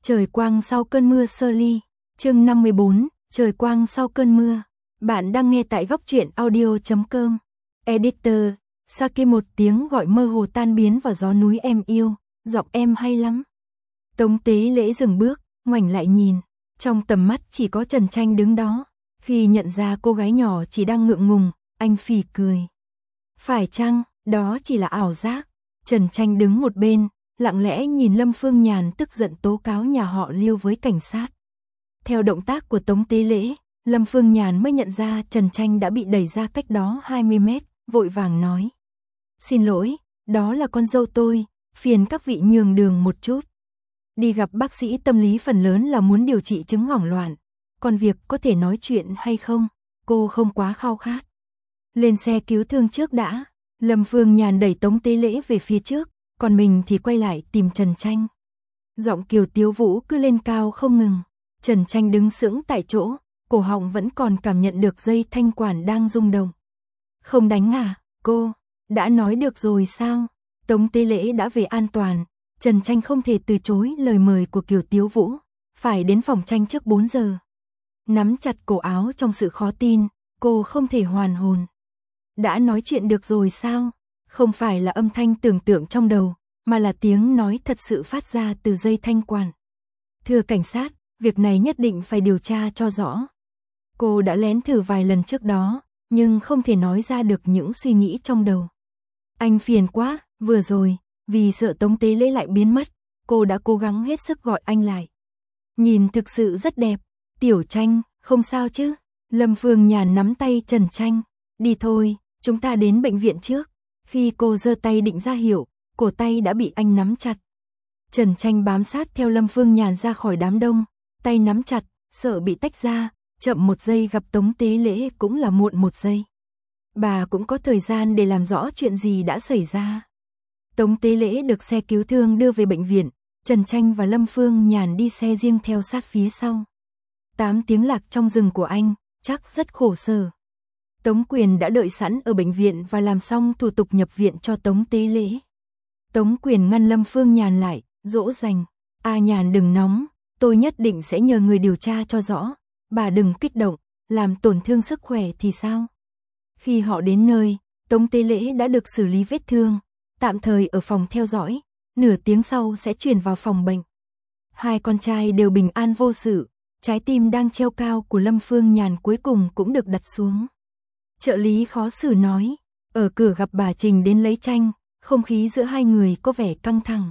Trời quang sau cơn mưa sơ ly, chương 54, trời quang sau cơn mưa. Bạn đang nghe tại góc truyện audio.com. Editor, Saki một tiếng gọi mơ hồ tan biến vào gió núi em yêu, giọng em hay lắm. Tống Tế Lễ dừng bước, ngoảnh lại nhìn, trong tầm mắt chỉ có Trần Tranh đứng đó. Khi nhận ra cô gái nhỏ chỉ đang ngượng ngùng, anh phì cười. Phải chăng, đó chỉ là ảo giác? Trần Tranh đứng một bên, lặng lẽ nhìn Lâm Phương Nhàn tức giận tố cáo nhà họ Liêu với cảnh sát. Theo động tác của Tống Tế Lễ, Lâm Phương Nhàn mới nhận ra Trần Tranh đã bị đẩy ra cách đó 20 mét, vội vàng nói. Xin lỗi, đó là con dâu tôi, phiền các vị nhường đường một chút. Đi gặp bác sĩ tâm lý phần lớn là muốn điều trị chứng hoảng loạn, còn việc có thể nói chuyện hay không, cô không quá khao khát. Lên xe cứu thương trước đã, Lâm Phương Nhàn đẩy Tống Tế Lễ về phía trước, còn mình thì quay lại tìm Trần Tranh. Giọng Kiều Tiếu Vũ cứ lên cao không ngừng. Trần Tranh đứng sững tại chỗ, cổ họng vẫn còn cảm nhận được dây thanh quản đang rung động. Không đánh à, cô, đã nói được rồi sao? Tống Tế Lễ đã về an toàn, Trần Tranh không thể từ chối lời mời của Kiều Tiếu Vũ, phải đến phòng tranh trước 4 giờ. Nắm chặt cổ áo trong sự khó tin, cô không thể hoàn hồn. Đã nói chuyện được rồi sao? Không phải là âm thanh tưởng tượng trong đầu, mà là tiếng nói thật sự phát ra từ dây thanh quản. Thưa cảnh sát, việc này nhất định phải điều tra cho rõ. Cô đã lén thử vài lần trước đó, nhưng không thể nói ra được những suy nghĩ trong đầu. Anh phiền quá, vừa rồi, vì sợ Tống Tế Lễ lại biến mất, cô đã cố gắng hết sức gọi anh lại. Nhìn thực sự rất đẹp, Tiểu Tranh, không sao chứ? Lâm Phương Nhàn nắm tay Trần Tranh, đi thôi, chúng ta đến bệnh viện trước. Khi cô giơ tay định ra hiệu, cổ tay đã bị anh nắm chặt. Trần Tranh bám sát theo Lâm Phương Nhàn ra khỏi đám đông, tay nắm chặt, sợ bị tách ra, chậm một giây gặp Tống Tế Lễ cũng là muộn một giây. Bà cũng có thời gian để làm rõ chuyện gì đã xảy ra. Tống Tế Lễ được xe cứu thương đưa về bệnh viện, Trần Tranh và Lâm Phương Nhàn đi xe riêng theo sát phía sau. 8 tiếng lạc trong rừng của anh, chắc rất khổ sở. Tống Quyền đã đợi sẵn ở bệnh viện và làm xong thủ tục nhập viện cho Tống Tế Lễ. Tống Quyền ngăn Lâm Phương Nhàn lại, dỗ dành. Nhàn đừng nóng, tôi nhất định sẽ nhờ người điều tra cho rõ. Bà đừng kích động, làm tổn thương sức khỏe thì sao? Khi họ đến nơi, Tống Tế Lễ đã được xử lý vết thương, tạm thời ở phòng theo dõi, nửa tiếng sau sẽ chuyển vào phòng bệnh. Hai con trai đều bình an vô sự, trái tim đang treo cao của Lâm Phương Nhàn cuối cùng cũng được đặt xuống. Trợ lý khó xử nói, ở cửa gặp bà Trình đến lấy tranh, không khí giữa hai người có vẻ căng thẳng.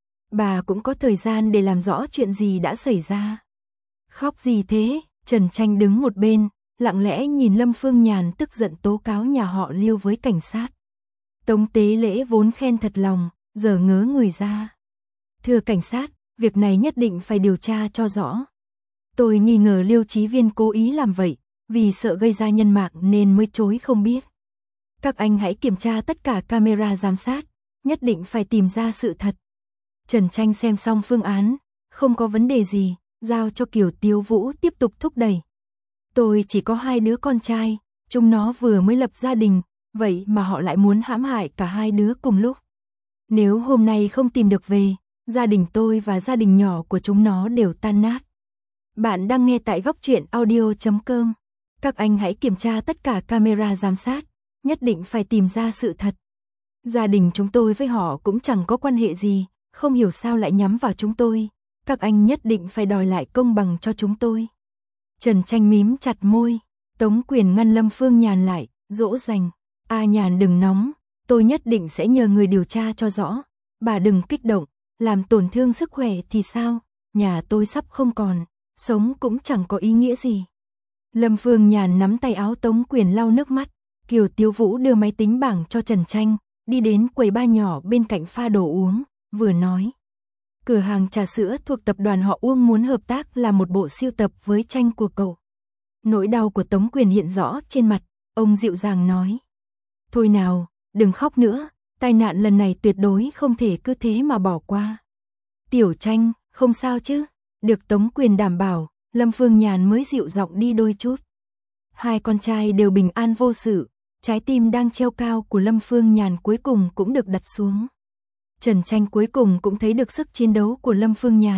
Bà cũng có thời gian để làm rõ chuyện gì đã xảy ra. Khóc gì thế? Trần Tranh đứng một bên, lặng lẽ nhìn Lâm Phương Nhàn tức giận tố cáo nhà họ Liêu với cảnh sát. Tống Tế Lễ vốn khen thật lòng, giờ ngớ người ra. Thưa cảnh sát, việc này nhất định phải điều tra cho rõ. Tôi nghi ngờ Liêu Chí Viên cố ý làm vậy, vì sợ gây ra nhân mạng nên mới chối không biết. Các anh hãy kiểm tra tất cả camera giám sát, nhất định phải tìm ra sự thật. Trần Tranh xem xong phương án, không có vấn đề gì, giao cho Kiều Tiếu Vũ tiếp tục thúc đẩy. Tôi chỉ có 2 đứa con trai, chúng nó vừa mới lập gia đình, vậy mà họ lại muốn hãm hại cả 2 đứa cùng lúc. Nếu hôm nay không tìm được về, gia đình tôi và gia đình nhỏ của chúng nó đều tan nát. Bạn đang nghe tại góc truyện audio.com. Các anh hãy kiểm tra tất cả camera giám sát, nhất định phải tìm ra sự thật. Gia đình chúng tôi với họ cũng chẳng có quan hệ gì, không hiểu sao lại nhắm vào chúng tôi. Các anh nhất định phải đòi lại công bằng cho chúng tôi. Trần Tranh mím chặt môi, Tống Quyền ngăn Lâm Phương Nhàn lại, dỗ dành. Nhàn đừng nóng, tôi nhất định sẽ nhờ người điều tra cho rõ. Bà đừng kích động, làm tổn thương sức khỏe thì sao? Nhà tôi sắp không còn, sống cũng chẳng có ý nghĩa gì. Lâm Phương Nhàn nắm tay áo Tống Quyền lau nước mắt. Kiều Tiếu Vũ đưa máy tính bảng cho Trần Tranh, đi đến quầy bar nhỏ bên cạnh pha đồ uống, vừa nói. Cửa hàng trà sữa thuộc tập đoàn họ Uông muốn hợp tác làm một bộ sưu tập với tranh của cậu. Nỗi đau của Tống Quyền hiện rõ trên mặt, ông dịu dàng nói. Thôi nào, đừng khóc nữa, tai nạn lần này tuyệt đối không thể cứ thế mà bỏ qua. Tiểu Tranh, không sao chứ? Được Tống Quyền đảm bảo, Lâm Phương Nhàn mới dịu giọng đi đôi chút. Hai con trai đều bình an vô sự, trái tim đang treo cao của Lâm Phương Nhàn cuối cùng cũng được đặt xuống. Trần Tranh cuối cùng cũng thấy được sức chiến đấu của Lâm Phương Nhàn,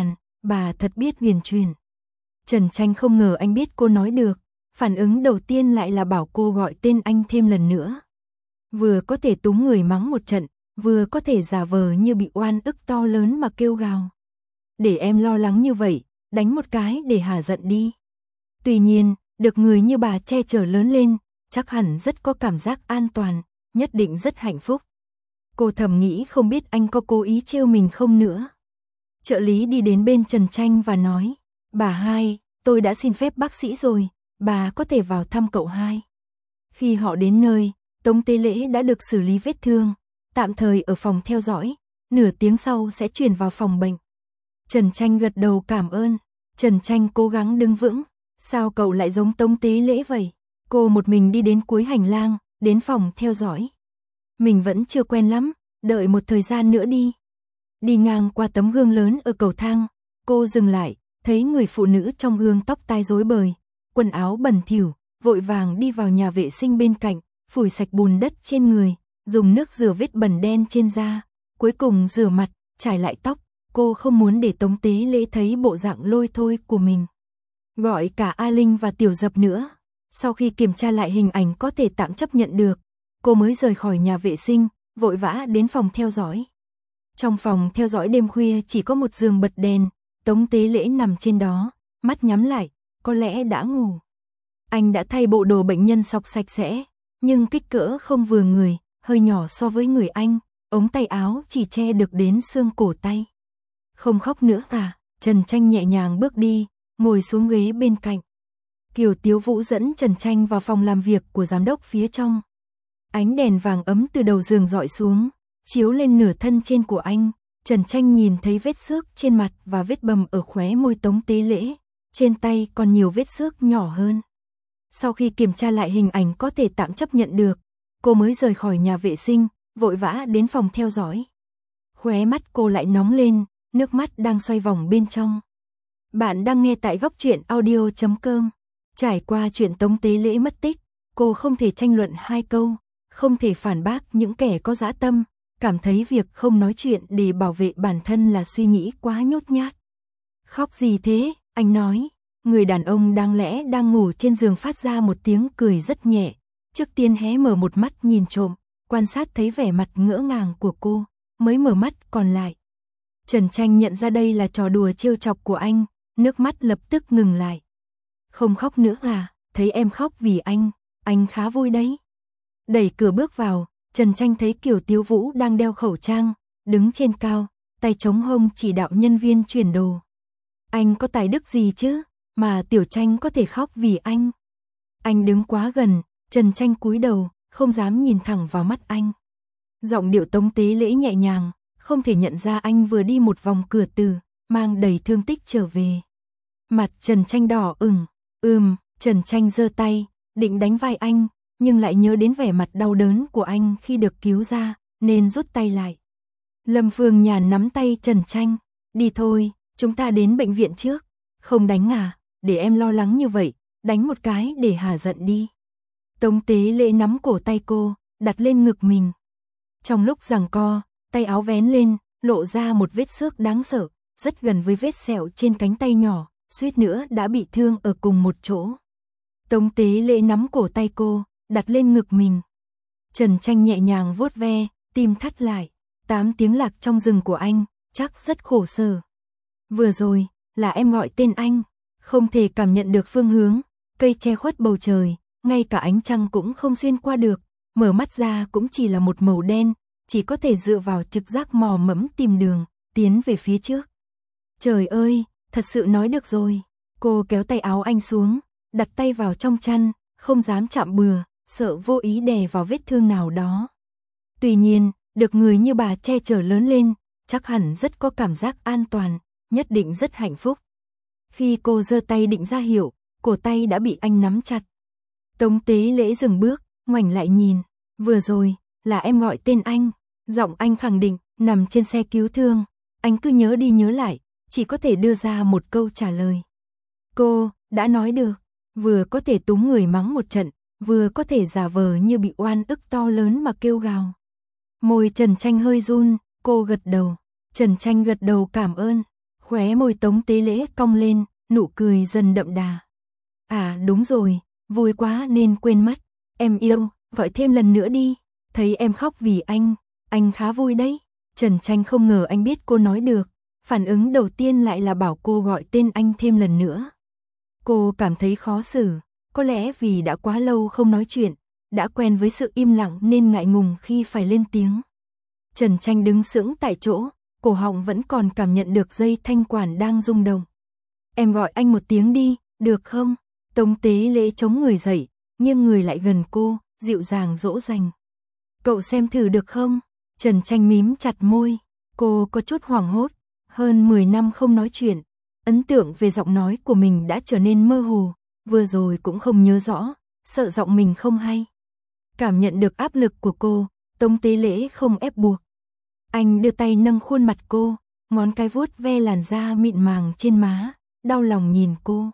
bà thật biết huyền truyền. Trần Tranh không ngờ anh biết cô nói được, phản ứng đầu tiên lại là bảo cô gọi tên anh thêm lần nữa. Vừa có thể túm người mắng một trận, vừa có thể giả vờ như bị oan ức to lớn mà kêu gào. Để em lo lắng như vậy, đánh một cái để hả giận đi. Tuy nhiên, được người như bà che chở lớn lên, chắc hẳn rất có cảm giác an toàn, nhất định rất hạnh phúc. Cô thầm nghĩ không biết anh có cố ý trêu mình không nữa. Trợ lý đi đến bên Trần Tranh và nói, bà hai, tôi đã xin phép bác sĩ rồi, bà có thể vào thăm cậu hai. Khi họ đến nơi, Tống Tế Lễ đã được xử lý vết thương, tạm thời ở phòng theo dõi, nửa tiếng sau sẽ chuyển vào phòng bệnh. Trần Tranh gật đầu cảm ơn, Trần Tranh cố gắng đứng vững, sao cậu lại giống Tống Tế Lễ vậy? Cô một mình đi đến cuối hành lang, đến phòng theo dõi. Mình vẫn chưa quen lắm, đợi một thời gian nữa đi. Đi ngang qua tấm gương lớn ở cầu thang, cô dừng lại, thấy người phụ nữ trong gương tóc tai rối bời, quần áo bẩn thỉu, vội vàng đi vào nhà vệ sinh bên cạnh, phủi sạch bùn đất trên người, dùng nước rửa vết bẩn đen trên da, cuối cùng rửa mặt, chải lại tóc. Cô không muốn để Tống Tế Lễ thấy bộ dạng lôi thôi của mình. Gọi cả A Linh và Tiểu Dập nữa. Sau khi kiểm tra lại hình ảnh có thể tạm chấp nhận được, cô mới rời khỏi nhà vệ sinh, vội vã đến phòng theo dõi. Trong phòng theo dõi đêm khuya chỉ có một giường bật đèn, Tống Tế Lễ nằm trên đó, mắt nhắm lại, có lẽ đã ngủ. Anh đã thay bộ đồ bệnh nhân xộc sạch sẽ, nhưng kích cỡ không vừa người, hơi nhỏ so với người anh, ống tay áo chỉ che được đến xương cổ tay. Không khóc nữa à? Trần Tranh nhẹ nhàng bước đi, ngồi xuống ghế bên cạnh. Kiều Tiếu Vũ dẫn Trần Tranh vào phòng làm việc của giám đốc phía trong. Ánh đèn vàng ấm từ đầu giường dọi xuống, chiếu lên nửa thân trên của anh. Trần Tranh nhìn thấy vết xước trên mặt và vết bầm ở khóe môi Tống Tế Lễ, trên tay còn nhiều vết xước nhỏ hơn. Sau khi kiểm tra lại hình ảnh có thể tạm chấp nhận được, cô mới rời khỏi nhà vệ sinh, vội vã đến phòng theo dõi. Khóe mắt cô lại nóng lên, nước mắt đang xoay vòng bên trong. Bạn đang nghe tại Góc Truyện Audio.com. Trải qua chuyện Tống Tế Lễ mất tích, cô không thể tranh luận hai câu, không thể phản bác những kẻ có dã tâm, cảm thấy việc không nói chuyện để bảo vệ bản thân là suy nghĩ quá nhút nhát. Khóc gì thế? Anh nói. Người đàn ông đáng lẽ đang ngủ trên giường phát ra một tiếng cười rất nhẹ, trước tiên hé mở một mắt nhìn trộm, quan sát thấy vẻ mặt ngỡ ngàng của cô, mới mở mắt còn lại. Trần Tranh nhận ra đây là trò đùa trêu chọc của anh, nước mắt lập tức ngừng lại. Không khóc nữa à? Thấy em khóc vì anh khá vui đấy. Đẩy cửa bước vào, Trần Tranh thấy Kiều Tiếu Vũ đang đeo khẩu trang, đứng trên cao, tay chống hông chỉ đạo nhân viên chuyển đồ. Anh có tài đức gì chứ, mà Tiểu Tranh có thể khóc vì anh? Anh đứng quá gần, Trần Tranh cúi đầu, không dám nhìn thẳng vào mắt anh. Giọng điệu Tống Tế Lễ nhẹ nhàng, không thể nhận ra anh vừa đi một vòng cửa từ, mang đầy thương tích trở về. Mặt Trần Tranh đỏ ửng, Trần Tranh giơ tay, định đánh vai anh, nhưng lại nhớ đến vẻ mặt đau đớn của anh khi được cứu ra, nên rút tay lại. Lâm Phương Nhàn nắm tay Trần Tranh, đi thôi, chúng ta đến bệnh viện trước. Không đánh à, để em lo lắng như vậy, đánh một cái để hả giận đi. Tống Tế Lễ nắm cổ tay cô, đặt lên ngực mình. Trong lúc giằng co, tay áo vén lên, lộ ra một vết xước đáng sợ, rất gần với vết sẹo trên cánh tay nhỏ, suýt nữa đã bị thương ở cùng một chỗ. Tống Tế Lễ nắm cổ tay cô, đặt lên ngực mình. Trần Tranh nhẹ nhàng vuốt ve, tim thắt lại. 8 tiếng lạc trong rừng của anh, chắc rất khổ sở. Vừa rồi, là em gọi tên anh, không thể cảm nhận được phương hướng, cây che khuất bầu trời, ngay cả ánh trăng cũng không xuyên qua được, mở mắt ra cũng chỉ là một màu đen, chỉ có thể dựa vào trực giác mò mẫm tìm đường, tiến về phía trước. Trời ơi, thật sự nói được rồi. Cô kéo tay áo anh xuống, đặt tay vào trong chăn, không dám chạm bừa, sợ vô ý đè vào vết thương nào đó. Tuy nhiên, được người như bà che chở lớn lên, chắc hẳn rất có cảm giác an toàn, nhất định rất hạnh phúc. Khi cô giơ tay định ra hiệu, cổ tay đã bị anh nắm chặt. Tống Tế Lễ dừng bước, ngoảnh lại nhìn. Vừa rồi, là em gọi tên anh. Giọng anh khẳng định, nằm trên xe cứu thương. Anh cứ nhớ đi nhớ lại, chỉ có thể đưa ra một câu trả lời. Cô, đã nói được. Vừa có thể túm người mắng một trận, vừa có thể giả vờ như bị oan ức to lớn mà kêu gào. Môi Trần Tranh hơi run, cô gật đầu. Trần Tranh gật đầu cảm ơn. Khóe môi Tống Tế Lễ cong lên, nụ cười dần đậm đà. À đúng rồi, vui quá nên quên mất. Em yêu, gọi thêm lần nữa đi. Thấy em khóc vì anh khá vui đấy. Trần Tranh không ngờ anh biết cô nói được. Phản ứng đầu tiên lại là bảo cô gọi tên anh thêm lần nữa. Cô cảm thấy khó xử, có lẽ vì đã quá lâu không nói chuyện, đã quen với sự im lặng nên ngại ngùng khi phải lên tiếng. Trần Tranh đứng sững tại chỗ, cổ họng vẫn còn cảm nhận được dây thanh quản đang rung động. Em gọi anh một tiếng đi, được không? Tống Tế Lễ chống người dậy, nghiêng người lại gần cô, dịu dàng dỗ dành. Cậu xem thử được không? Trần Tranh mím chặt môi, cô có chút hoảng hốt, hơn 10 năm không nói chuyện, ấn tượng về giọng nói của mình đã trở nên mơ hồ, vừa rồi cũng không nhớ rõ, sợ giọng mình không hay. Cảm nhận được áp lực của cô, Tống Tế Lễ không ép buộc. Anh đưa tay nâng khuôn mặt cô, ngón cái vuốt ve làn da mịn màng trên má, đau lòng nhìn cô.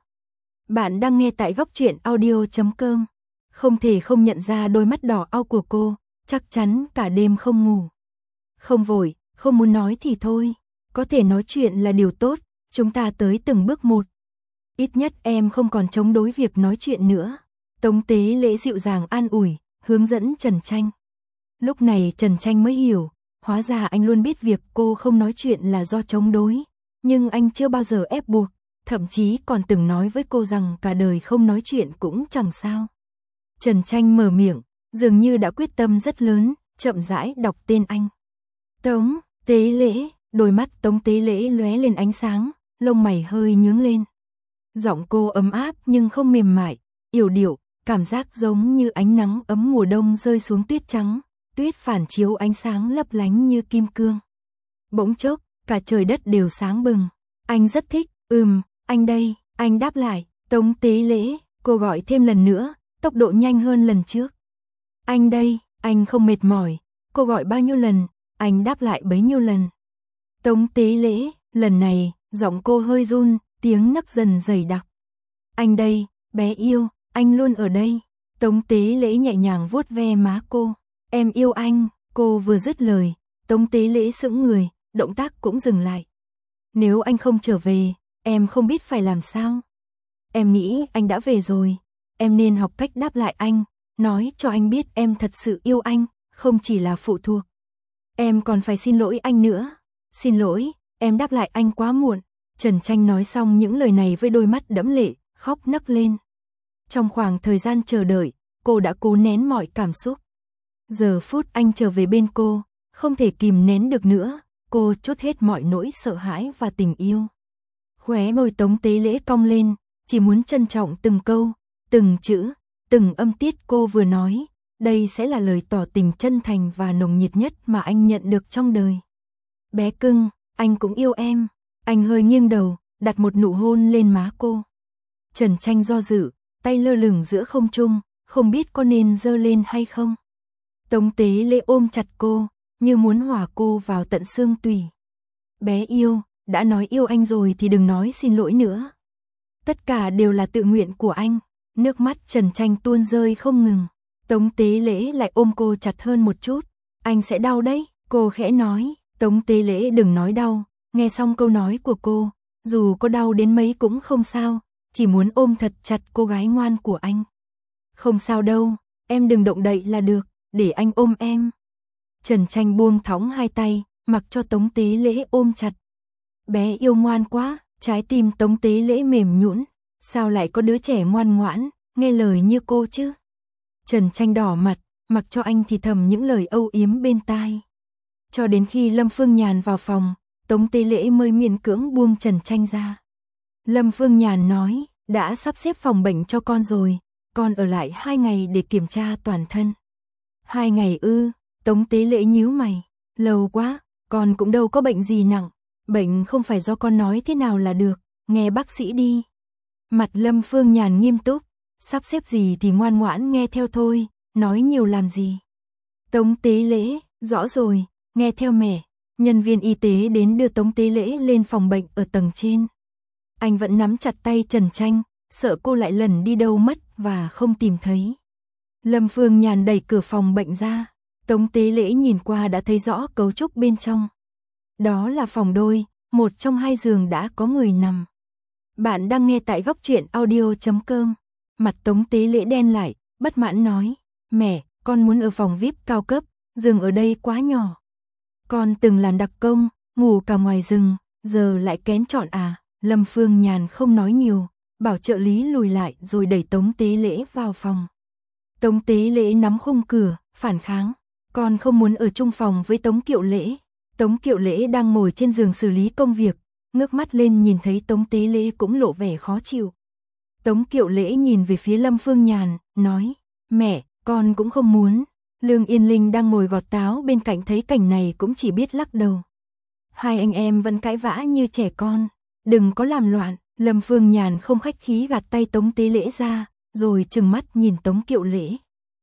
Bạn đang nghe tại goctruyện.audio.com. Không thể không nhận ra đôi mắt đỏ au của cô, chắc chắn cả đêm không ngủ. Không vội, không muốn nói thì thôi, có thể nói chuyện là điều tốt, chúng ta tới từng bước một. Ít nhất em không còn chống đối việc nói chuyện nữa. Tống Tế Lễ dịu dàng an ủi, hướng dẫn Trần Tranh. Lúc này Trần Tranh mới hiểu, hóa ra anh luôn biết việc cô không nói chuyện là do chống đối, nhưng anh chưa bao giờ ép buộc, thậm chí còn từng nói với cô rằng cả đời không nói chuyện cũng chẳng sao. Trần Tranh mở miệng, dường như đã quyết tâm rất lớn, chậm rãi đọc tên anh. Tống Tế Lễ, đôi mắt Tống Tế Lễ lóe lên ánh sáng, lông mày hơi nhướng lên. Giọng cô ấm áp nhưng không mềm mại, yểu điệu, cảm giác giống như ánh nắng ấm mùa đông rơi xuống tuyết trắng, tuyết phản chiếu ánh sáng lấp lánh như kim cương. Bỗng chốc, cả trời đất đều sáng bừng. Anh rất thích, anh đây, anh đáp lại. Tống Tế Lễ, cô gọi thêm lần nữa, tốc độ nhanh hơn lần trước. Anh đây, anh không mệt mỏi, cô gọi bao nhiêu lần, anh đáp lại bấy nhiêu lần. Tống Tế Lễ, lần này, giọng cô hơi run, tiếng nấc dần dày đặc. Anh đây, bé yêu, anh luôn ở đây. Tống Tế Lễ nhẹ nhàng vuốt ve má cô. Em yêu anh, cô vừa dứt lời, Tống Tế Lễ sững người, động tác cũng dừng lại. Nếu anh không trở về, em không biết phải làm sao. Em nghĩ anh đã về rồi, em nên học cách đáp lại anh, nói cho anh biết em thật sự yêu anh, không chỉ là phụ thuộc. Em còn phải xin lỗi anh nữa. Xin lỗi, em đáp lại anh quá muộn. Trần Tranh nói xong những lời này với đôi mắt đẫm lệ, khóc nấc lên. Trong khoảng thời gian chờ đợi, cô đã cố nén mọi cảm xúc. Giờ phút anh trở về bên cô, không thể kìm nén được nữa, cô trút hết mọi nỗi sợ hãi và tình yêu. Khóe môi Tống Tế Lễ cong lên, chỉ muốn trân trọng từng câu, từng chữ, từng âm tiết cô vừa nói. Đây sẽ là lời tỏ tình chân thành và nồng nhiệt nhất mà anh nhận được trong đời. Bé cưng, anh cũng yêu em. Anh hơi nghiêng đầu, đặt một nụ hôn lên má cô. Trần Tranh do dự, tay lơ lửng giữa không trung, không biết có nên giơ lên hay không. Tống Tế Lễ ôm chặt cô, như muốn hòa cô vào tận xương tủy. Bé yêu, đã nói yêu anh rồi thì đừng nói xin lỗi nữa. Tất cả đều là tự nguyện của anh. Nước mắt Trần Tranh tuôn rơi không ngừng. Tống Tế Lễ lại ôm cô chặt hơn một chút. Anh sẽ đau đấy, cô khẽ nói. Tống Tế Lễ đừng nói đau. Nghe xong câu nói của cô, dù có đau đến mấy cũng không sao, chỉ muốn ôm thật chặt cô gái ngoan của anh. Không sao đâu, em đừng động đậy là được, để anh ôm em. Trần Tranh buông thõng hai tay, mặc cho Tống Tế Lễ ôm chặt. Bé yêu ngoan quá, trái tim Tống Tế Lễ mềm nhũn, sao lại có đứa trẻ ngoan ngoãn, nghe lời như cô chứ? Trần Tranh đỏ mặt, mặc cho anh thì thầm những lời âu yếm bên tai. Cho đến khi Lâm Phương Nhàn vào phòng, Tống Tế Lễ mới miễn cưỡng buông Trần Tranh ra. Lâm Phương Nhàn nói, đã sắp xếp phòng bệnh cho con rồi, con ở lại 2 ngày để kiểm tra toàn thân. 2 ngày ư? Tống Tế Lễ nhíu mày, lâu quá, con cũng đâu có bệnh gì nặng, bệnh không phải do con nói thế nào là được, nghe bác sĩ đi. Mặt Lâm Phương Nhàn nghiêm túc, sắp xếp gì thì ngoan ngoãn nghe theo thôi, nói nhiều làm gì. Tống Tế Lễ, rõ rồi, nghe theo mẹ. Nhân viên y tế đến đưa Tống Tế Lễ lên phòng bệnh ở tầng trên. Anh vẫn nắm chặt tay Trần Tranh, sợ cô lại lẩn đi đâu mất và không tìm thấy. Lâm Phương Nhàn đẩy cửa phòng bệnh ra, Tống Tế Lễ nhìn qua đã thấy rõ cấu trúc bên trong. Đó là phòng đôi, một trong hai giường đã có người nằm. Bạn đang nghe tại góc truyện audio.com. Mặt Tống Tế Lễ đen lại, bất mãn nói, mẹ, con muốn ở phòng VIP cao cấp, giường ở đây quá nhỏ. Con từng làm đặc công, ngủ cả ngoài rừng, giờ lại kén chọn à? Lâm Phương Nhàn không nói nhiều, bảo trợ lý lùi lại rồi đẩy Tống Tế Lễ vào phòng. Tống Tế Lễ nắm khung cửa, phản kháng, con không muốn ở chung phòng với Tống Kiệu Lễ. Tống Kiệu Lễ đang ngồi trên giường xử lý công việc, ngước mắt lên nhìn thấy Tống Tế Lễ cũng lộ vẻ khó chịu. Tống Kiệu Lễ nhìn về phía Lâm Phương Nhàn, nói, mẹ, con cũng không muốn. Lương Yên Linh đang ngồi gọt táo bên cạnh thấy cảnh này cũng chỉ biết lắc đầu. Hai anh em vẫn cãi vã như trẻ con, đừng có làm loạn. Lâm Phương Nhàn không khách khí gạt tay Tống Tế Lễ ra, rồi trừng mắt nhìn Tống Kiệu Lễ.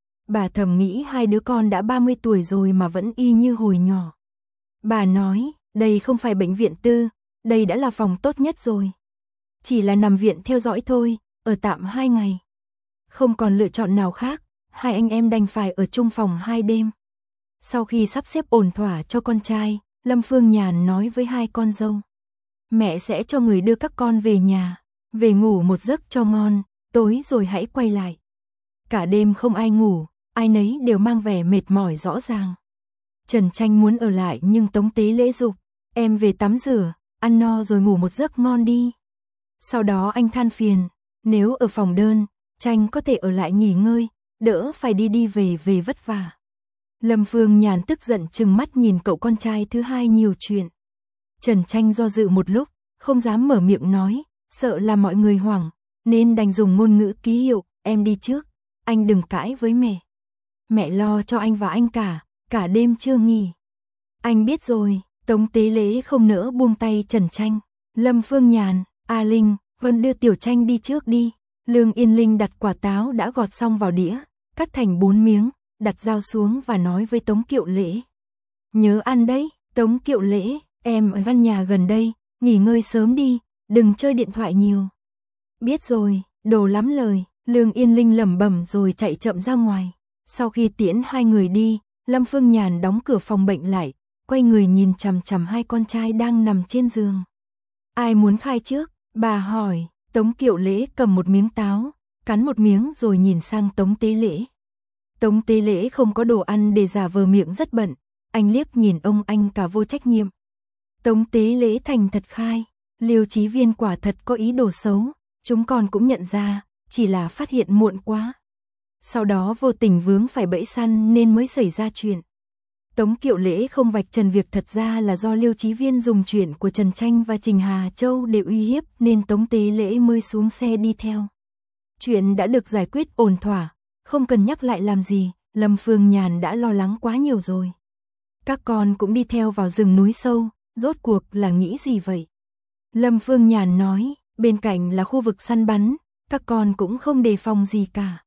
Bà thầm nghĩ hai đứa con đã 30 tuổi rồi mà vẫn y như hồi nhỏ. Bà nói, đây không phải bệnh viện tư, đây đã là phòng tốt nhất rồi. Chỉ là nằm viện theo dõi thôi, ở tạm 2 ngày. Không còn lựa chọn nào khác, hai anh em đành phải ở chung phòng 2 đêm. Sau khi sắp xếp ổn thỏa cho con trai, Lâm Phương Nhàn nói với hai con dâu. Mẹ sẽ cho người đưa các con về nhà, về ngủ một giấc cho ngon, tối rồi hãy quay lại. Cả đêm không ai ngủ, ai nấy đều mang vẻ mệt mỏi rõ ràng. Trần Tranh muốn ở lại nhưng Tống Tế Lễ giục, em về tắm rửa, ăn no rồi ngủ một giấc ngon đi. Sau đó anh than phiền, nếu ở phòng đơn, Tranh có thể ở lại nghỉ ngơi, đỡ phải đi đi về vất vả. Lâm Phương Nhàn tức giận trừng mắt nhìn cậu con trai thứ hai nhiều chuyện. Trần Tranh do dự một lúc, không dám mở miệng nói, sợ là mọi người hoảng, nên đành dùng ngôn ngữ ký hiệu, em đi trước, anh đừng cãi với mẹ. Mẹ lo cho anh và anh cả đêm chưa nghỉ. Anh biết rồi. Tống Tế Lễ không nỡ buông tay Trần Tranh. Lâm Phương Nhàn, A Linh, vẫn đưa Tiểu Tranh đi trước đi. Lương Yên Linh đặt quả táo đã gọt xong vào đĩa, cắt thành 4 miếng, đặt dao xuống và nói với Tống Kiệu Lễ. Nhớ ăn đấy, Tống Kiệu Lễ, em ở căn nhà gần đây, nghỉ ngơi sớm đi, đừng chơi điện thoại nhiều. Biết rồi, đồ lắm lời, Lương Yên Linh lẩm bẩm rồi chạy chậm ra ngoài. Sau khi tiễn hai người đi, Lâm Phương Nhàn đóng cửa phòng bệnh lại, quay người nhìn chằm chằm hai con trai đang nằm trên giường. Ai muốn khai trước? Bà hỏi. Tống Kiệu Lễ cầm một miếng táo, cắn một miếng rồi nhìn sang Tống Tế Lễ. Tống Tế Lễ không có đồ ăn để giả vờ miệng rất bận, anh liếc nhìn ông anh cả vô trách nhiệm. Tống Tế Lễ thành thật khai, Liêu Chí Viên quả thật có ý đồ xấu, chúng con cũng nhận ra, chỉ là phát hiện muộn quá. Sau đó vô tình vướng phải bẫy săn nên mới xảy ra chuyện. Tống Kiệu Lễ không vạch trần việc thật ra là do Liêu Chí Viên dùng chuyện của Trần Tranh và Trình Hà Châu để uy hiếp nên Tống Tế Lễ mới xuống xe đi theo. Chuyện đã được giải quyết ổn thỏa, không cần nhắc lại làm gì, Lâm Phương Nhàn đã lo lắng quá nhiều rồi. Các con cũng đi theo vào rừng núi sâu, rốt cuộc là nghĩ gì vậy? Lâm Phương Nhàn nói, bên cạnh là khu vực săn bắn, các con cũng không đề phòng gì cả.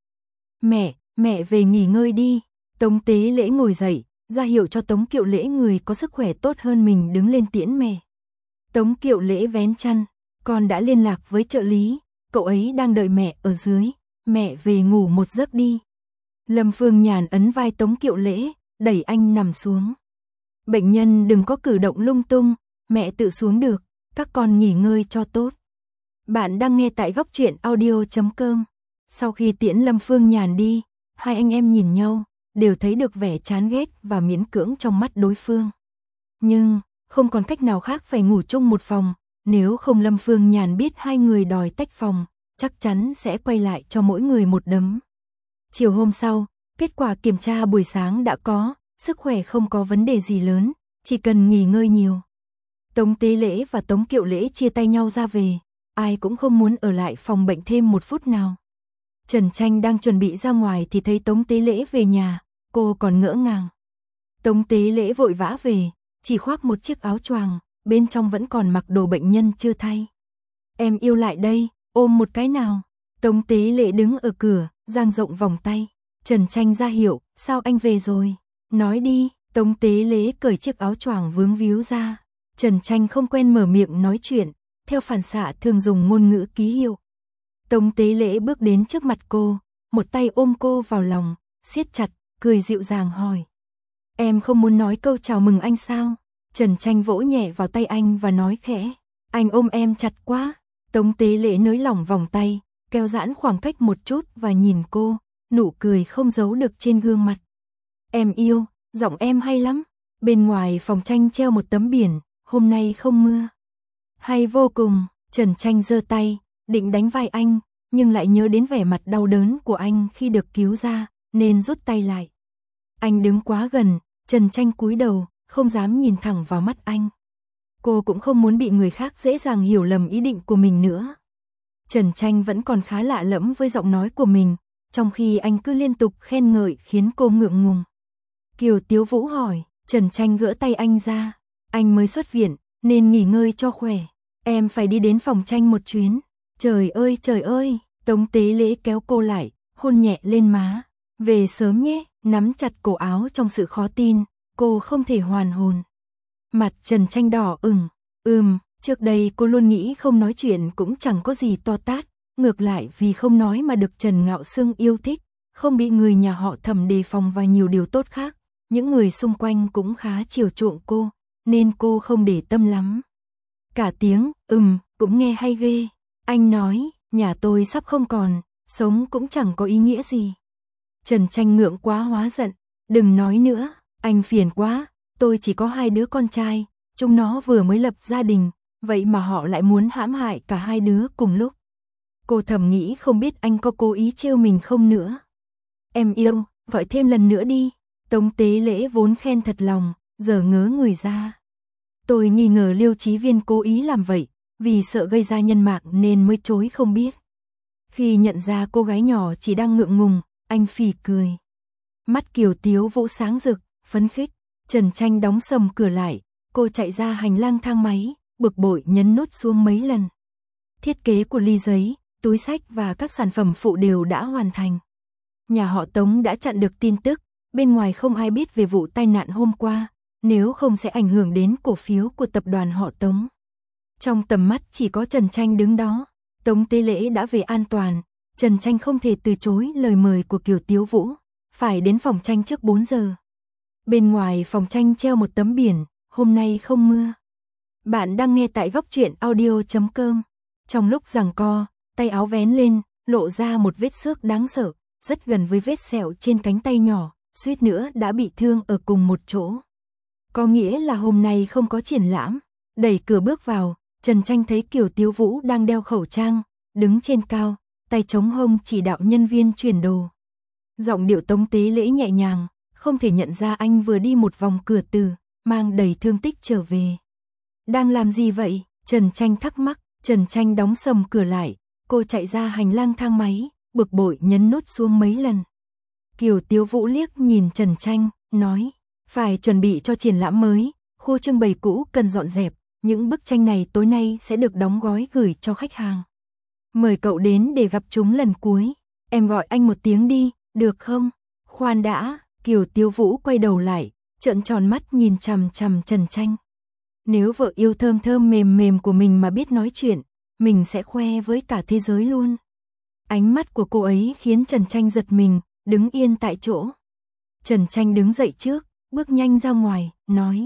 Mẹ về nghỉ ngơi đi. Tống Tế Lễ ngồi dậy, ra hiệu cho Tống Kiệu Lễ người có sức khỏe tốt hơn mình đứng lên tiễn mẹ. Tống Kiệu Lễ vén chăn, con đã liên lạc với trợ lý, cậu ấy đang đợi mẹ ở dưới, mẹ về ngủ một giấc đi. Lâm Phương Nhàn ấn vai Tống Kiệu Lễ, đẩy anh nằm xuống. Bệnh nhân đừng có cử động lung tung, mẹ tự xuống được, các con nghỉ ngơi cho tốt. Bạn đang nghe tại góc truyện audio.com. Sau khi tiễn Lâm Phương Nhàn đi, hai anh em nhìn nhau, đều thấy được vẻ chán ghét và miễn cưỡng trong mắt đối phương. Nhưng, không còn cách nào khác phải ngủ chung một phòng, nếu không Lâm Phương Nhàn biết hai người đòi tách phòng, chắc chắn sẽ quay lại cho mỗi người một đấm. Chiều hôm sau, kết quả kiểm tra buổi sáng đã có, sức khỏe không có vấn đề gì lớn, chỉ cần nghỉ ngơi nhiều. Tống Tế Lễ và Tống Kiệu Lễ chia tay nhau ra về, ai cũng không muốn ở lại phòng bệnh thêm một phút nào. Trần Tranh đang chuẩn bị ra ngoài thì thấy Tống Tế Lễ về nhà, cô còn ngỡ ngàng. Tống Tế Lễ vội vã về, chỉ khoác một chiếc áo choàng, bên trong vẫn còn mặc đồ bệnh nhân chưa thay. Em yêu lại đây, ôm một cái nào. Tống Tế Lễ đứng ở cửa, dang rộng vòng tay. Trần Tranh ra hiệu, sao anh về rồi? Nói đi. Tống Tế Lễ cởi chiếc áo choàng vướng víu ra. Trần Tranh không quen mở miệng nói chuyện, theo phản xạ thường dùng ngôn ngữ ký hiệu. Tống Tế Lễ bước đến trước mặt cô, một tay ôm cô vào lòng, siết chặt, cười dịu dàng hỏi. Em không muốn nói câu chào mừng anh sao? Trần Tranh vỗ nhẹ vào tay anh và nói khẽ, anh ôm em chặt quá. Tống Tế Lễ nới lỏng vòng tay, kéo giãn khoảng cách một chút và nhìn cô, nụ cười không giấu được trên gương mặt. Em yêu, giọng em hay lắm. Bên ngoài phòng tranh treo một tấm biển, hôm nay không mưa. Hay vô cùng. Trần Tranh giơ tay, định đánh vai anh, nhưng lại nhớ đến vẻ mặt đau đớn của anh khi được cứu ra, nên rút tay lại. Anh đứng quá gần, Trần Tranh cúi đầu, không dám nhìn thẳng vào mắt anh. Cô cũng không muốn bị người khác dễ dàng hiểu lầm ý định của mình nữa. Trần Tranh vẫn còn khá lạ lẫm với giọng nói của mình, trong khi anh cứ liên tục khen ngợi khiến cô ngượng ngùng. Kiều Tiếu Vũ hỏi, Trần Tranh gỡ tay anh ra, anh mới xuất viện, nên nghỉ ngơi cho khỏe. Em phải đi đến phòng tranh một chuyến. Trời ơi, Tống Tế Lễ kéo cô lại, hôn nhẹ lên má. Về sớm nhé, nắm chặt cổ áo trong sự khó tin, cô không thể hoàn hồn. Mặt Trần Tranh đỏ ửng. Trước đây cô luôn nghĩ không nói chuyện cũng chẳng có gì to tát, ngược lại vì không nói mà được Trần Ngạo Sương yêu thích, không bị người nhà họ Thẩm đề phòng và nhiều điều tốt khác. Những người xung quanh cũng khá chiều chuộng cô, nên cô không để tâm lắm. Cả tiếng, cũng nghe hay ghê. Anh nói, nhà tôi sắp không còn, sống cũng chẳng có ý nghĩa gì. Trần Tranh ngượng quá hóa giận, đừng nói nữa, anh phiền quá, tôi chỉ có 2 đứa con trai, chúng nó vừa mới lập gia đình, vậy mà họ lại muốn hãm hại cả 2 đứa cùng lúc. Cô thầm nghĩ không biết anh có cố ý trêu mình không nữa. Em yêu, gọi thêm lần nữa đi. Tống Tế Lễ vốn khen thật lòng, giờ ngớ người ra. Tôi nghi ngờ Liêu Chí Viên cố ý làm vậy, vì sợ gây ra nhân mạng nên mới chối không biết. Khi nhận ra cô gái nhỏ chỉ đang ngượng ngùng, anh phì cười. Mắt Kiều Tiếu Vũ sáng rực, phấn khích. Trần Tranh đóng sầm cửa lại, cô chạy ra hành lang thang máy, bực bội nhấn nút xuống mấy lần. Thiết kế của ly giấy, túi xách và các sản phẩm phụ đều đã hoàn thành. Nhà họ Tống đã chặn được tin tức, bên ngoài không ai biết về vụ tai nạn hôm qua, nếu không sẽ ảnh hưởng đến cổ phiếu của tập đoàn họ Tống. Trong tầm mắt chỉ có Trần Tranh đứng đó, Tống Tế Lễ đã về an toàn, Trần Tranh không thể từ chối lời mời của Kiều Tiếu Vũ, phải đến phòng tranh trước 4 giờ. Bên ngoài phòng tranh treo một tấm biển, hôm nay không mưa. Bạn đang nghe tại góc truyện audio.com. Trong lúc giằng co, tay áo vén lên, lộ ra một vết xước đáng sợ, rất gần với vết sẹo trên cánh tay nhỏ, suýt nữa đã bị thương ở cùng một chỗ. Có nghĩa là hôm nay không có triển lãm. Đẩy cửa bước vào, Trần Tranh thấy Kiều Tiếu Vũ đang đeo khẩu trang, đứng trên cao, tay chống hông chỉ đạo nhân viên chuyển đồ. Giọng điệu Tống Tế Lễ nhẹ nhàng, không thể nhận ra anh vừa đi một vòng cửa từ, mang đầy thương tích trở về. Đang làm gì vậy? Trần Tranh thắc mắc. Trần Tranh đóng sầm cửa lại, cô chạy ra hành lang thang máy, bực bội nhấn nút xuống mấy lần. Kiều Tiếu Vũ liếc nhìn Trần Tranh, nói, phải chuẩn bị cho triển lãm mới, khu trưng bày cũ cần dọn dẹp, những bức tranh này tối nay sẽ được đóng gói gửi cho khách hàng. Mời cậu đến để gặp chúng lần cuối, em gọi anh một tiếng đi, được không? Khoan đã, Kiều Tiếu Vũ quay đầu lại, trợn tròn mắt nhìn chằm chằm Trần Tranh. Nếu vợ yêu thơm thơm mềm mềm của mình mà biết nói chuyện, mình sẽ khoe với cả thế giới luôn. Ánh mắt của cô ấy khiến Trần Tranh giật mình, đứng yên tại chỗ. Trần Tranh đứng dậy trước, bước nhanh ra ngoài, nói.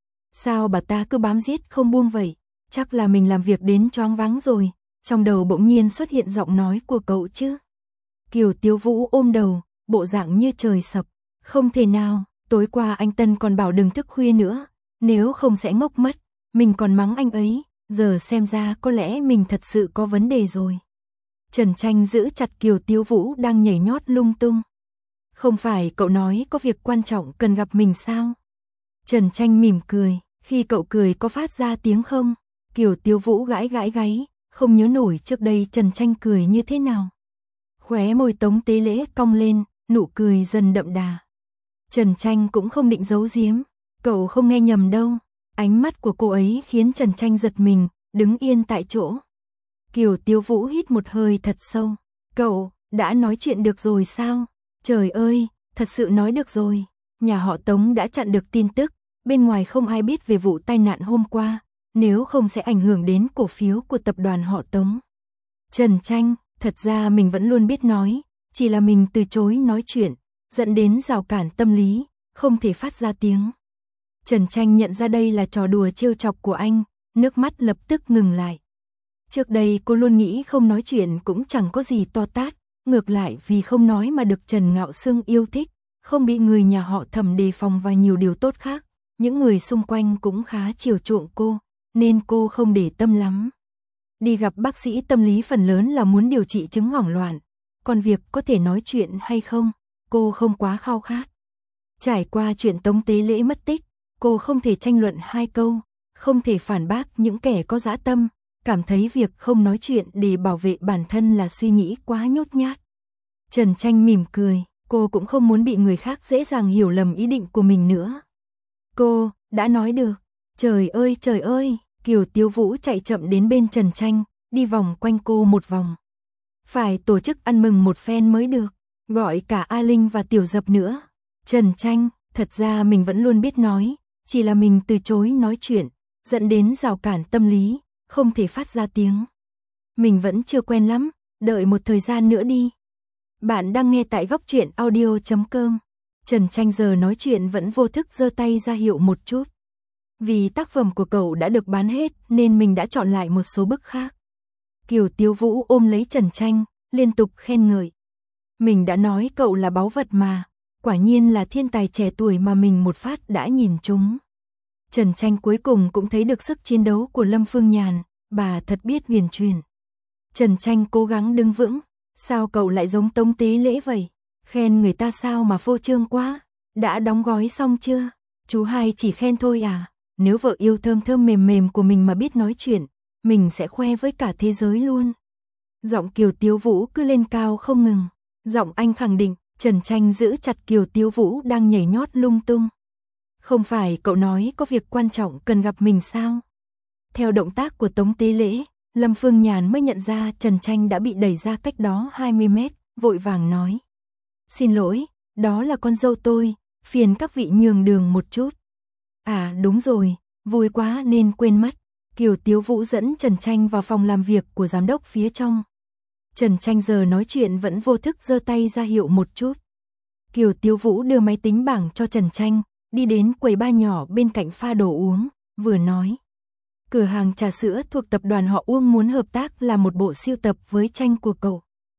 Sao bà ta cứ bám giết không buông vậy? Chắc là mình làm việc đến choáng váng rồi. Trong đầu bỗng nhiên xuất hiện giọng nói của cậu chứ. Kiều Tiếu Vũ ôm đầu, bộ dạng như trời sập. Không thể nào, tối qua anh Tân còn bảo đừng thức khuya nữa. Nếu không sẽ ngốc mất, mình còn mắng anh ấy, giờ xem ra có lẽ mình thật sự có vấn đề rồi. Trần Tranh giữ chặt Kiều Tiếu Vũ đang nhảy nhót lung tung. Không phải cậu nói có việc quan trọng cần gặp mình sao? Trần Tranh mỉm cười, khi cậu cười có phát ra tiếng không? Kiều Tiếu Vũ gãi gáy, không nhớ nổi trước đây Trần Tranh cười như thế nào. Khóe môi Tống Tế Lễ cong lên, nụ cười dần đậm đà. Trần Tranh cũng không định giấu giếm. Cậu không nghe nhầm đâu. Ánh mắt của cô ấy khiến Trần Tranh giật mình, đứng yên tại chỗ. Kiều Tiếu Vũ hít một hơi thật sâu. Cậu, đã nói chuyện được rồi sao? Trời ơi, thật sự nói được rồi. Nhà họ Tống đã chặn được tin tức, bên ngoài không ai biết về vụ tai nạn hôm qua, nếu không sẽ ảnh hưởng đến cổ phiếu của tập đoàn họ Tống. Trần Tranh, thật ra mình vẫn luôn biết nói, chỉ là mình từ chối nói chuyện, dẫn đến rào cản tâm lý, không thể phát ra tiếng. Trần Tranh nhận ra đây là trò đùa trêu chọc của anh, nước mắt lập tức ngừng lại. Trước đây cô luôn nghĩ không nói chuyện cũng chẳng có gì to tát, ngược lại vì không nói mà được Trần Ngạo Sương yêu thích, không bị người nhà họ Thẩm đề phòng và nhiều điều tốt khác. Những người xung quanh cũng khá chiều chuộng cô, nên cô không để tâm lắm. Đi gặp bác sĩ tâm lý phần lớn là muốn điều trị chứng hoảng loạn, còn việc có thể nói chuyện hay không, cô không quá khao khát. Trải qua chuyện Tống Tế Lễ mất tích, cô không thể tranh luận hai câu, không thể phản bác những kẻ có dã tâm, cảm thấy việc không nói chuyện để bảo vệ bản thân là suy nghĩ quá nhút nhát. Trần Tranh mỉm cười, cô cũng không muốn bị người khác dễ dàng hiểu lầm ý định của mình nữa. Cô đã nói được. Trời ơi, Kiều Tiếu Vũ chạy chậm đến bên Trần Tranh, đi vòng quanh cô một vòng. Phải tổ chức ăn mừng một phen mới được, gọi cả A Linh và Tiểu Dập nữa. Trần Tranh, thật ra mình vẫn luôn biết nói, chỉ là mình từ chối nói chuyện, dẫn đến rào cản tâm lý, không thể phát ra tiếng. Mình vẫn chưa quen lắm, đợi một thời gian nữa đi. Bạn đang nghe tại Góc Truyện Audio.com. Trần Tranh giờ nói chuyện vẫn vô thức giơ tay ra hiệu một chút. Vì tác phẩm của cậu đã được bán hết nên mình đã chọn lại một số bức khác. Kiều Tiếu Vũ ôm lấy Trần Tranh, liên tục khen ngợi. Mình đã nói cậu là báu vật mà, quả nhiên là thiên tài trẻ tuổi mà mình một phát đã nhìn trúng. Trần Tranh cuối cùng cũng thấy được sức chiến đấu của Lâm Phương Nhàn, bà thật biết huyền truyền. Trần Tranh cố gắng đứng vững, sao cậu lại giống Tống Tế Lễ vậy? Khen người ta sao mà phô trương quá, đã đóng gói xong chưa? Chú hai chỉ khen thôi à? Nếu vợ yêu thơm thơm mềm mềm của mình mà biết nói chuyện, mình sẽ khoe với cả thế giới luôn. Giọng Kiều Tiếu Vũ cứ lên cao không ngừng, giọng anh khẳng định. Trần Tranh giữ chặt Kiều Tiếu Vũ đang nhảy nhót lung tung. Không phải cậu nói có việc quan trọng cần gặp mình sao? Theo động tác của Tống Tế Lễ, Lâm Phương Nhàn mới nhận ra Trần Tranh đã bị đẩy ra cách đó 20 mét, vội vàng nói. Xin lỗi, đó là con dâu tôi, phiền các vị nhường đường một chút. À đúng rồi, vui quá nên quên mất. Kiều Tiếu Vũ dẫn Trần Tranh vào phòng làm việc của giám đốc phía trong. Trần Tranh giờ nói chuyện vẫn vô thức giơ tay ra hiệu một chút. Kiều Tiếu Vũ đưa máy tính bảng cho Trần Tranh, đi đến quầy bar nhỏ bên cạnh pha đồ uống, vừa nói. Cửa hàng trà sữa thuộc tập đoàn họ Uông muốn hợp tác làm một bộ sưu tập với tranh của cậu.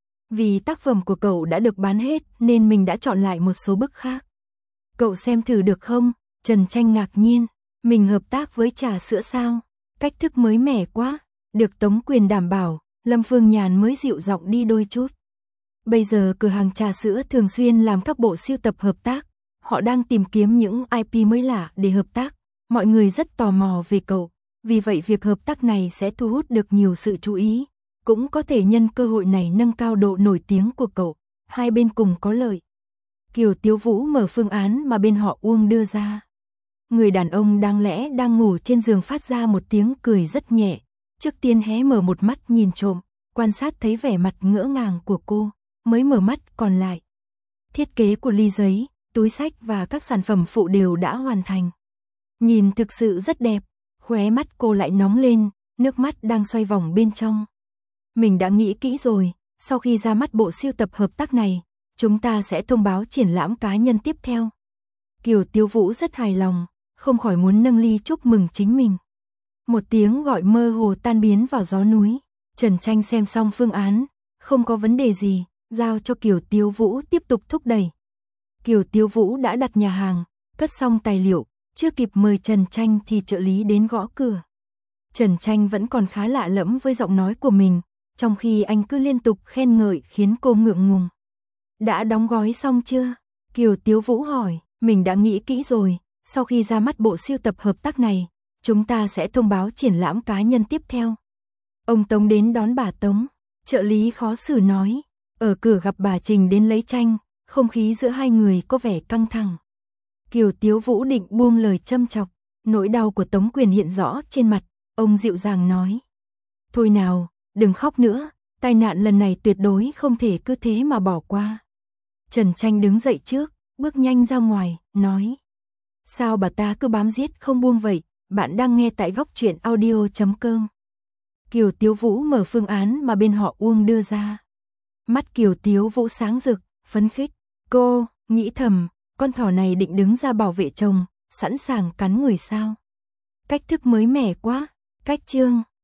Vì tác phẩm của cậu đã được bán hết nên mình đã chọn lại một số bức khác. Cậu xem thử được không? Trần Tranh ngạc nhiên, mình hợp tác với trà sữa sao? Cách thức mới mẻ quá, được Tống Quyền đảm bảo. Lâm Phương Nhàn mới dịu giọng đi đôi chút. Bây giờ cửa hàng trà sữa thường xuyên làm các bộ sưu tập hợp tác, họ đang tìm kiếm những IP mới lạ để hợp tác, mọi người rất tò mò về cậu, vì vậy việc hợp tác này sẽ thu hút được nhiều sự chú ý, cũng có thể nhân cơ hội này nâng cao độ nổi tiếng của cậu, hai bên cùng có lợi. Kiều Tiếu Vũ mở phương án mà bên họ Uông đưa ra. Người đàn ông đáng lẽ đang ngủ trên giường phát ra một tiếng cười rất nhẹ. Trước tiên hé mở một mắt nhìn trộm, quan sát thấy vẻ mặt ngỡ ngàng của cô, mới mở mắt còn lại. Thiết kế của ly giấy, túi xách và các sản phẩm phụ đều đã hoàn thành. Nhìn thực sự rất đẹp, khóe mắt cô lại nóng lên, nước mắt đang xoay vòng bên trong. Mình đã nghĩ kỹ rồi, sau khi ra mắt bộ sưu tập hợp tác này, chúng ta sẽ thông báo triển lãm cá nhân tiếp theo. Kiều Tiếu Vũ rất hài lòng, không khỏi muốn nâng ly chúc mừng chính mình. Một tiếng gọi mơ hồ tan biến vào gió núi. Trần Tranh xem xong phương án, không có vấn đề gì, giao cho Kiều Tiếu Vũ tiếp tục thúc đẩy. Kiều Tiếu Vũ đã đặt nhà hàng, cất xong tài liệu, chưa kịp mời Trần Tranh thì trợ lý đến gõ cửa. Trần Tranh vẫn còn khá lạ lẫm với giọng nói của mình, trong khi anh cứ liên tục khen ngợi khiến cô ngượng ngùng. Đã đóng gói xong chưa? Kiều Tiếu Vũ hỏi, mình đã nghĩ kỹ rồi, sau khi ra mắt bộ sưu tập hợp tác này, chúng ta sẽ thông báo triển lãm cá nhân tiếp theo. Ông Tống đến đón bà Tống, trợ lý khó xử nói, ở cửa gặp bà Trình đến lấy tranh, không khí giữa hai người có vẻ căng thẳng. Kiều Tiếu Vũ định buông lời châm chọc, nỗi đau của Tống Quyền hiện rõ trên mặt, ông dịu dàng nói. Thôi nào, đừng khóc nữa, tai nạn lần này tuyệt đối không thể cứ thế mà bỏ qua. Trần Tranh đứng dậy trước, bước nhanh ra ngoài, nói. Sao bà ta cứ bám giết không buông vậy? Bạn đang nghe tại Góc Truyện Audio.com. Kiều Tiếu Vũ mở phương án mà bên họ Uông đưa ra. Mắt Kiều Tiếu Vũ sáng rực, phấn khích. Cô nghĩ thầm, con thỏ này định đứng ra bảo vệ chồng, sẵn sàng cắn người sao? Cách thức mới mẻ quá. Cách chương